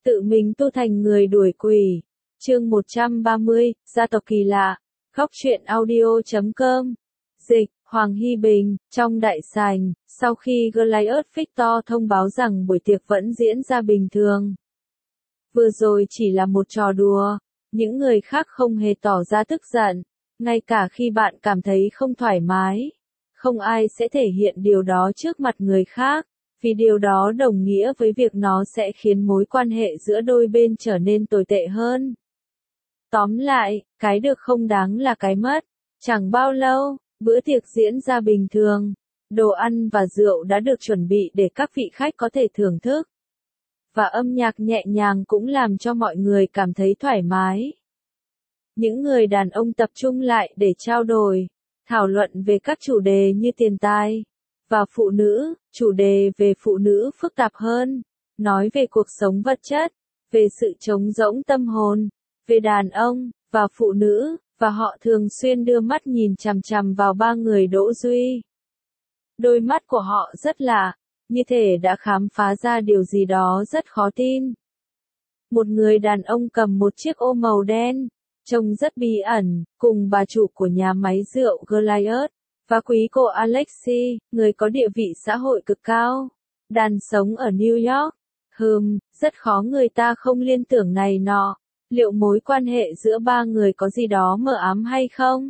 tự mình tu thành người đuổi quỷ. Chương 130, gia tộc kỳ lạ. Góc truyện audio.com. Dịch, Hoàng Hy Bình, trong đại sảnh, sau khi Goliath Victor thông báo rằng buổi tiệc vẫn diễn ra bình thường. Vừa rồi chỉ là một trò đùa, những người khác không hề tỏ ra tức giận, ngay cả khi bạn cảm thấy không thoải mái. Không ai sẽ thể hiện điều đó trước mặt người khác, vì điều đó đồng nghĩa với việc nó sẽ khiến mối quan hệ giữa đôi bên trở nên tồi tệ hơn. Tóm lại, cái được không đáng là cái mất. Chẳng bao lâu, bữa tiệc diễn ra bình thường. Đồ ăn và rượu đã được chuẩn bị để các vị khách có thể thưởng thức. Và âm nhạc nhẹ nhàng cũng làm cho mọi người cảm thấy thoải mái. Những người đàn ông tập trung lại để trao đổi, thảo luận về các chủ đề như tiền tài và phụ nữ, chủ đề về phụ nữ phức tạp hơn, nói về cuộc sống vật chất, về sự trống rỗng tâm hồn, về đàn ông và phụ nữ, và họ thường xuyên đưa mắt nhìn chằm chằm vào ba người Đỗ Duy. Đôi mắt của họ rất lạ, như thể đã khám phá ra điều gì đó rất khó tin. Một người đàn ông cầm một chiếc ô màu đen, trông rất bí ẩn, cùng bà chủ của nhà máy rượu Goliath, và quý cô Alexi, người có địa vị xã hội cực cao, đang sống ở New York. Rất khó người ta không liên tưởng này nọ, liệu mối quan hệ giữa ba người có gì đó mờ ám hay không?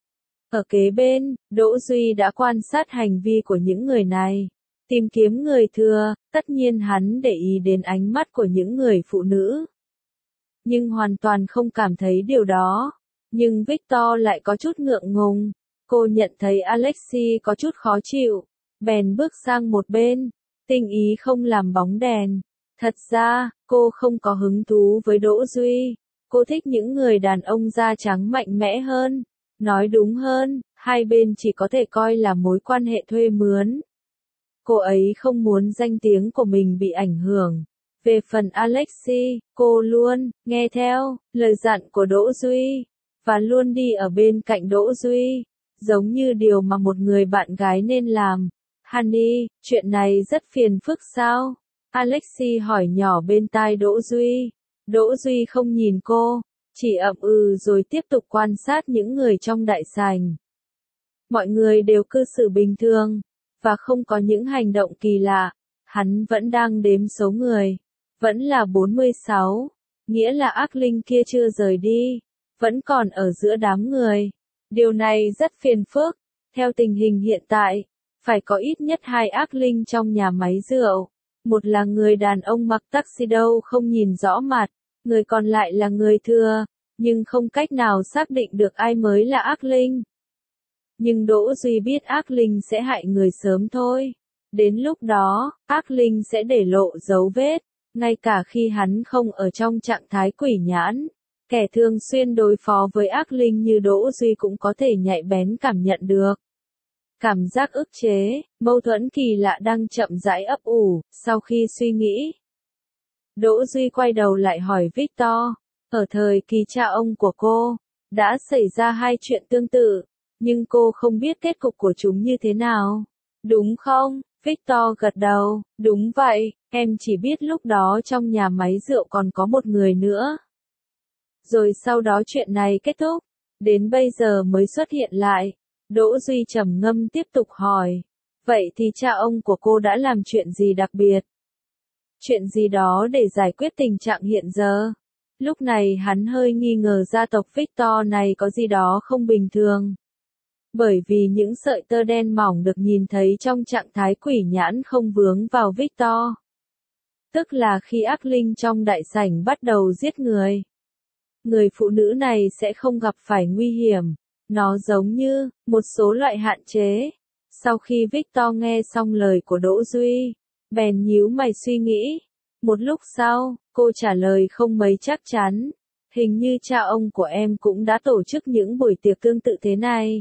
Ở kế bên, Đỗ Duy đã quan sát hành vi của những người này, tìm kiếm người thừa, tất nhiên hắn để ý đến ánh mắt của những người phụ nữ. Nhưng hoàn toàn không cảm thấy điều đó. Nhưng Victor lại có chút ngượng ngùng. Cô nhận thấy Alexi có chút khó chịu, bèn bước sang một bên, tinh ý không làm bóng đèn. Thật ra, cô không có hứng thú với Đỗ Duy. Cô thích những người đàn ông da trắng mạnh mẽ hơn. Nói đúng hơn, hai bên chỉ có thể coi là mối quan hệ thuê mướn. Cô ấy không muốn danh tiếng của mình bị ảnh hưởng. Về phần Alexi, cô luôn nghe theo lời dặn của Đỗ Duy, và luôn đi ở bên cạnh Đỗ Duy, giống như điều mà một người bạn gái nên làm. Honey, chuyện này rất phiền phức sao? Alexi hỏi nhỏ bên tai Đỗ Duy. Đỗ Duy không nhìn cô, chỉ ậm ừ rồi tiếp tục quan sát những người trong đại sảnh. Mọi người đều cư xử bình thường, và không có những hành động kỳ lạ. Hắn vẫn đang đếm số người. Vẫn là 46, nghĩa là ác linh kia chưa rời đi, vẫn còn ở giữa đám người. Điều này rất phiền phức. Theo tình hình hiện tại, phải có ít nhất 2 ác linh trong nhà máy rượu. Một là người đàn ông mặc tuxedo không nhìn rõ mặt, người còn lại là người thừa, nhưng không cách nào xác định được ai mới là ác linh. Nhưng Đỗ Duy biết ác linh sẽ hại người sớm thôi. Đến lúc đó, ác linh sẽ để lộ dấu vết. Ngay cả khi hắn không ở trong trạng thái quỷ nhãn, kẻ thường xuyên đối phó với ác linh như Đỗ Duy cũng có thể nhạy bén cảm nhận được. Cảm giác ức chế, mâu thuẫn kỳ lạ đang chậm rãi ấp ủ. Sau khi suy nghĩ, Đỗ Duy quay đầu lại hỏi Victor, ở thời kỳ cha ông của cô, đã xảy ra 2 chuyện tương tự, nhưng cô không biết kết cục của chúng như thế nào, đúng không? Victor gật đầu, đúng vậy, em chỉ biết lúc đó trong nhà máy rượu còn có một người nữa. Rồi sau đó chuyện này kết thúc, đến bây giờ mới xuất hiện lại. Đỗ Duy trầm ngâm tiếp tục hỏi, vậy thì cha ông của cô đã làm chuyện gì đặc biệt? Chuyện gì đó để giải quyết tình trạng hiện giờ? Lúc này hắn hơi nghi ngờ gia tộc Victor này có gì đó không bình thường. Bởi vì những sợi tơ đen mỏng được nhìn thấy trong trạng thái quỷ nhãn không vướng vào Victor. Tức là khi ác linh trong đại sảnh bắt đầu giết người, người phụ nữ này sẽ không gặp phải nguy hiểm. Nó giống như một số loại hạn chế. Sau khi Victor nghe xong lời của Đỗ Duy, bèn nhíu mày suy nghĩ. Một lúc sau, cô trả lời không mấy chắc chắn. Hình như cha ông của em cũng đã tổ chức những buổi tiệc tương tự thế này.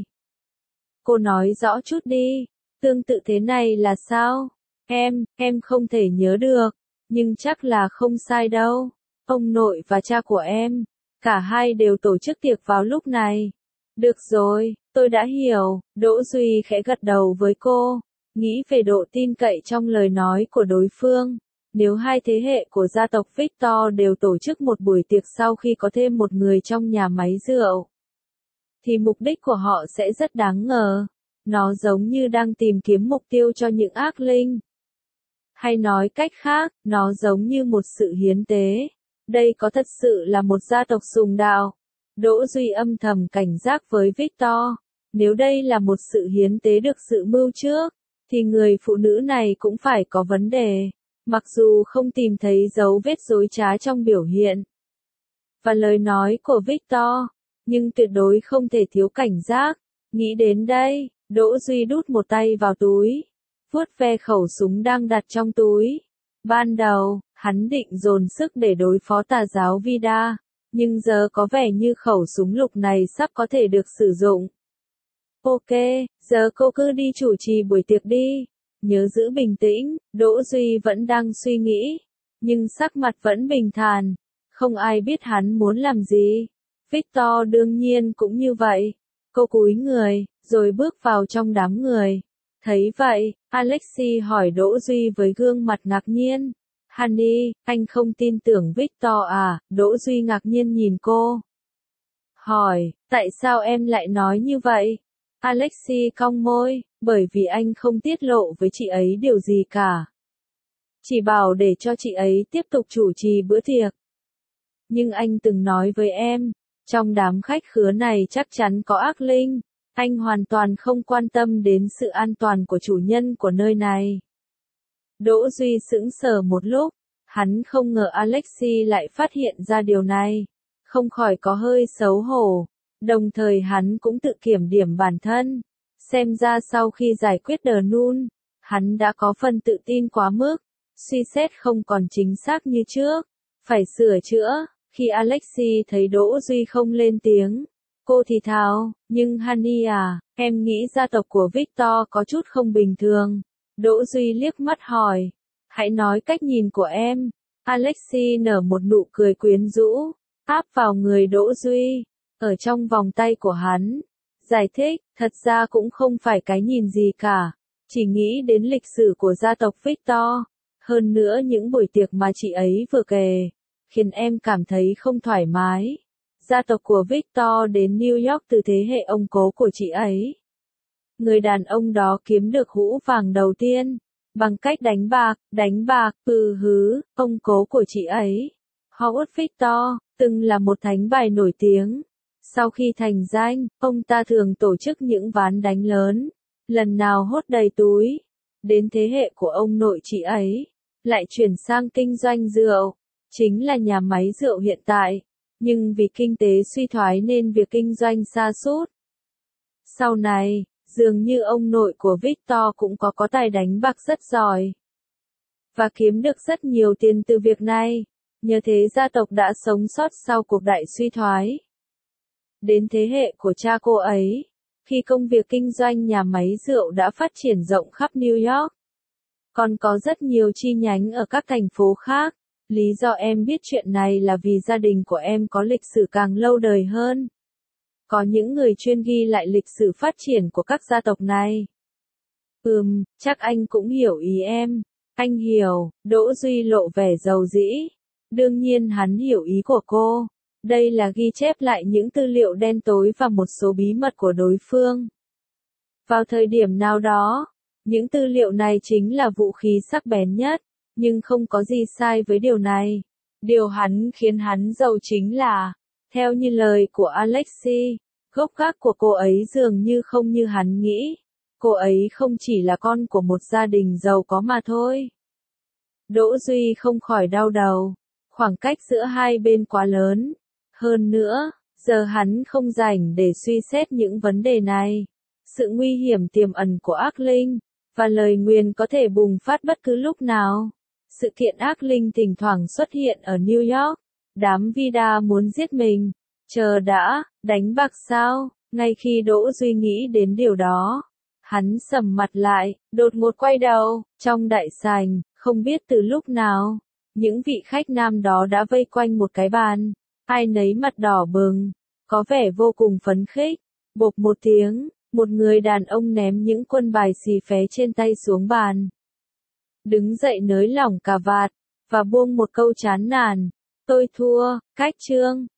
Cô nói rõ chút đi, tương tự thế này là sao? Em không thể nhớ được, nhưng chắc là không sai đâu. Ông nội và cha của em, cả hai đều tổ chức tiệc vào lúc này. Được rồi, tôi đã hiểu. Đỗ Duy khẽ gật đầu với cô, nghĩ về độ tin cậy trong lời nói của đối phương. Nếu hai thế hệ của gia tộc Victor đều tổ chức một buổi tiệc sau khi có thêm một người trong nhà máy rượu, thì mục đích của họ sẽ rất đáng ngờ. Nó giống như đang tìm kiếm mục tiêu cho những ác linh. Hay nói cách khác, nó giống như một sự hiến tế. Đây có thật sự là một gia tộc sùng đạo? Đỗ Duy âm thầm cảnh giác với Victor. Nếu đây là một sự hiến tế được dự mưu trước, thì người phụ nữ này cũng phải có vấn đề. Mặc dù không tìm thấy dấu vết dối trá trong biểu hiện và lời nói của Victor, nhưng tuyệt đối không thể thiếu cảnh giác. Nghĩ đến đây, Đỗ Duy đút một tay vào túi, vuốt ve khẩu súng đang đặt trong túi. Ban đầu, hắn định dồn sức để đối phó tà giáo Vida, nhưng giờ có vẻ như khẩu súng lục này sắp có thể được sử dụng. Ok, giờ cô cứ đi chủ trì buổi tiệc đi. Nhớ giữ bình tĩnh. Đỗ Duy vẫn đang suy nghĩ, nhưng sắc mặt vẫn bình thản. Không ai biết hắn muốn làm gì. Victor đương nhiên cũng như vậy. Cô cúi người, rồi bước vào trong đám người. Thấy vậy, Alexei hỏi Đỗ Duy với gương mặt ngạc nhiên. Honey, anh không tin tưởng Victor à? Đỗ Duy ngạc nhiên nhìn cô. Hỏi, tại sao em lại nói như vậy? Alexei cong môi, bởi vì anh không tiết lộ với chị ấy điều gì cả. Chỉ bảo để cho chị ấy tiếp tục chủ trì bữa tiệc. Nhưng anh từng nói với em, trong đám khách khứa này chắc chắn có ác linh. Anh hoàn toàn không quan tâm đến sự an toàn của chủ nhân của nơi này. Đỗ Duy sững sờ một lúc, hắn không ngờ Alexei lại phát hiện ra điều này. Không khỏi có hơi xấu hổ. Đồng thời hắn cũng tự kiểm điểm bản thân. Xem ra sau khi giải quyết đờ nun, hắn đã có phần tự tin quá mức. Suy xét không còn chính xác như trước. Phải sửa chữa. Khi Alexei thấy Đỗ Duy không lên tiếng, cô thì thào, nhưng Honey à, em nghĩ gia tộc của Victor có chút không bình thường. Đỗ Duy liếc mắt hỏi, hãy nói cách nhìn của em. Alexei nở một nụ cười quyến rũ, áp vào người Đỗ Duy, ở trong vòng tay của hắn. Giải thích, thật ra cũng không phải cái nhìn gì cả, chỉ nghĩ đến lịch sử của gia tộc Victor. Hơn nữa những buổi tiệc mà chị ấy vừa kể, khiến em cảm thấy không thoải mái. Gia tộc của Victor đến New York từ thế hệ ông cố của chị ấy. Người đàn ông đó kiếm được hũ vàng đầu tiên, bằng cách đánh bạc, ông cố của chị ấy. Howard Victor, từng là một thánh bài nổi tiếng. Sau khi thành danh, ông ta thường tổ chức những ván đánh lớn, lần nào hốt đầy túi. Đến thế hệ của ông nội chị ấy, lại chuyển sang kinh doanh rượu, chính là nhà máy rượu hiện tại. Nhưng vì kinh tế suy thoái nên việc kinh doanh sa sút. Sau này, dường như ông nội của Victor cũng có tài đánh bạc rất giỏi. Và kiếm được rất nhiều tiền từ việc này. Nhờ thế gia tộc đã sống sót sau cuộc đại suy thoái. Đến thế hệ của cha cô ấy, khi công việc kinh doanh nhà máy rượu đã phát triển rộng khắp New York. Còn có rất nhiều chi nhánh ở các thành phố khác. Lý do em biết chuyện này là vì gia đình của em có lịch sử càng lâu đời hơn. Có những người chuyên ghi lại lịch sử phát triển của các gia tộc này. Chắc anh cũng hiểu ý em. Anh hiểu. Đỗ Duy lộ vẻ giàu dĩ. Đương nhiên hắn hiểu ý của cô. Đây là ghi chép lại những tư liệu đen tối và một số bí mật của đối phương. Vào thời điểm nào đó, những tư liệu này chính là vũ khí sắc bén nhất. Nhưng không có gì sai với điều này. Điều khiến hắn giàu chính là, theo như lời của Alexei, gốc gác của cô ấy dường như không như hắn nghĩ. Cô ấy không chỉ là con của một gia đình giàu có mà thôi. Đỗ Duy không khỏi đau đầu. Khoảng cách giữa hai bên quá lớn. Hơn nữa, giờ hắn không rảnh để suy xét những vấn đề này. Sự nguy hiểm tiềm ẩn của ác linh, và lời nguyền có thể bùng phát bất cứ lúc nào. Sự kiện ác linh thỉnh thoảng xuất hiện ở New York. Đám Vida muốn giết mình. Chờ đã, đánh bạc sao? Ngay khi Đỗ Duy nghĩ đến điều đó, hắn sầm mặt lại, đột ngột quay đầu. Trong đại sảnh, không biết từ lúc nào, những vị khách nam đó đã vây quanh một cái bàn. Ai nấy mặt đỏ bừng, có vẻ vô cùng phấn khích. Bộp một tiếng, một người đàn ông ném những quân bài xì phé trên tay xuống bàn. Đứng dậy nới lỏng cà vạt, và buông một câu chán nản. Tôi thua, cách chương.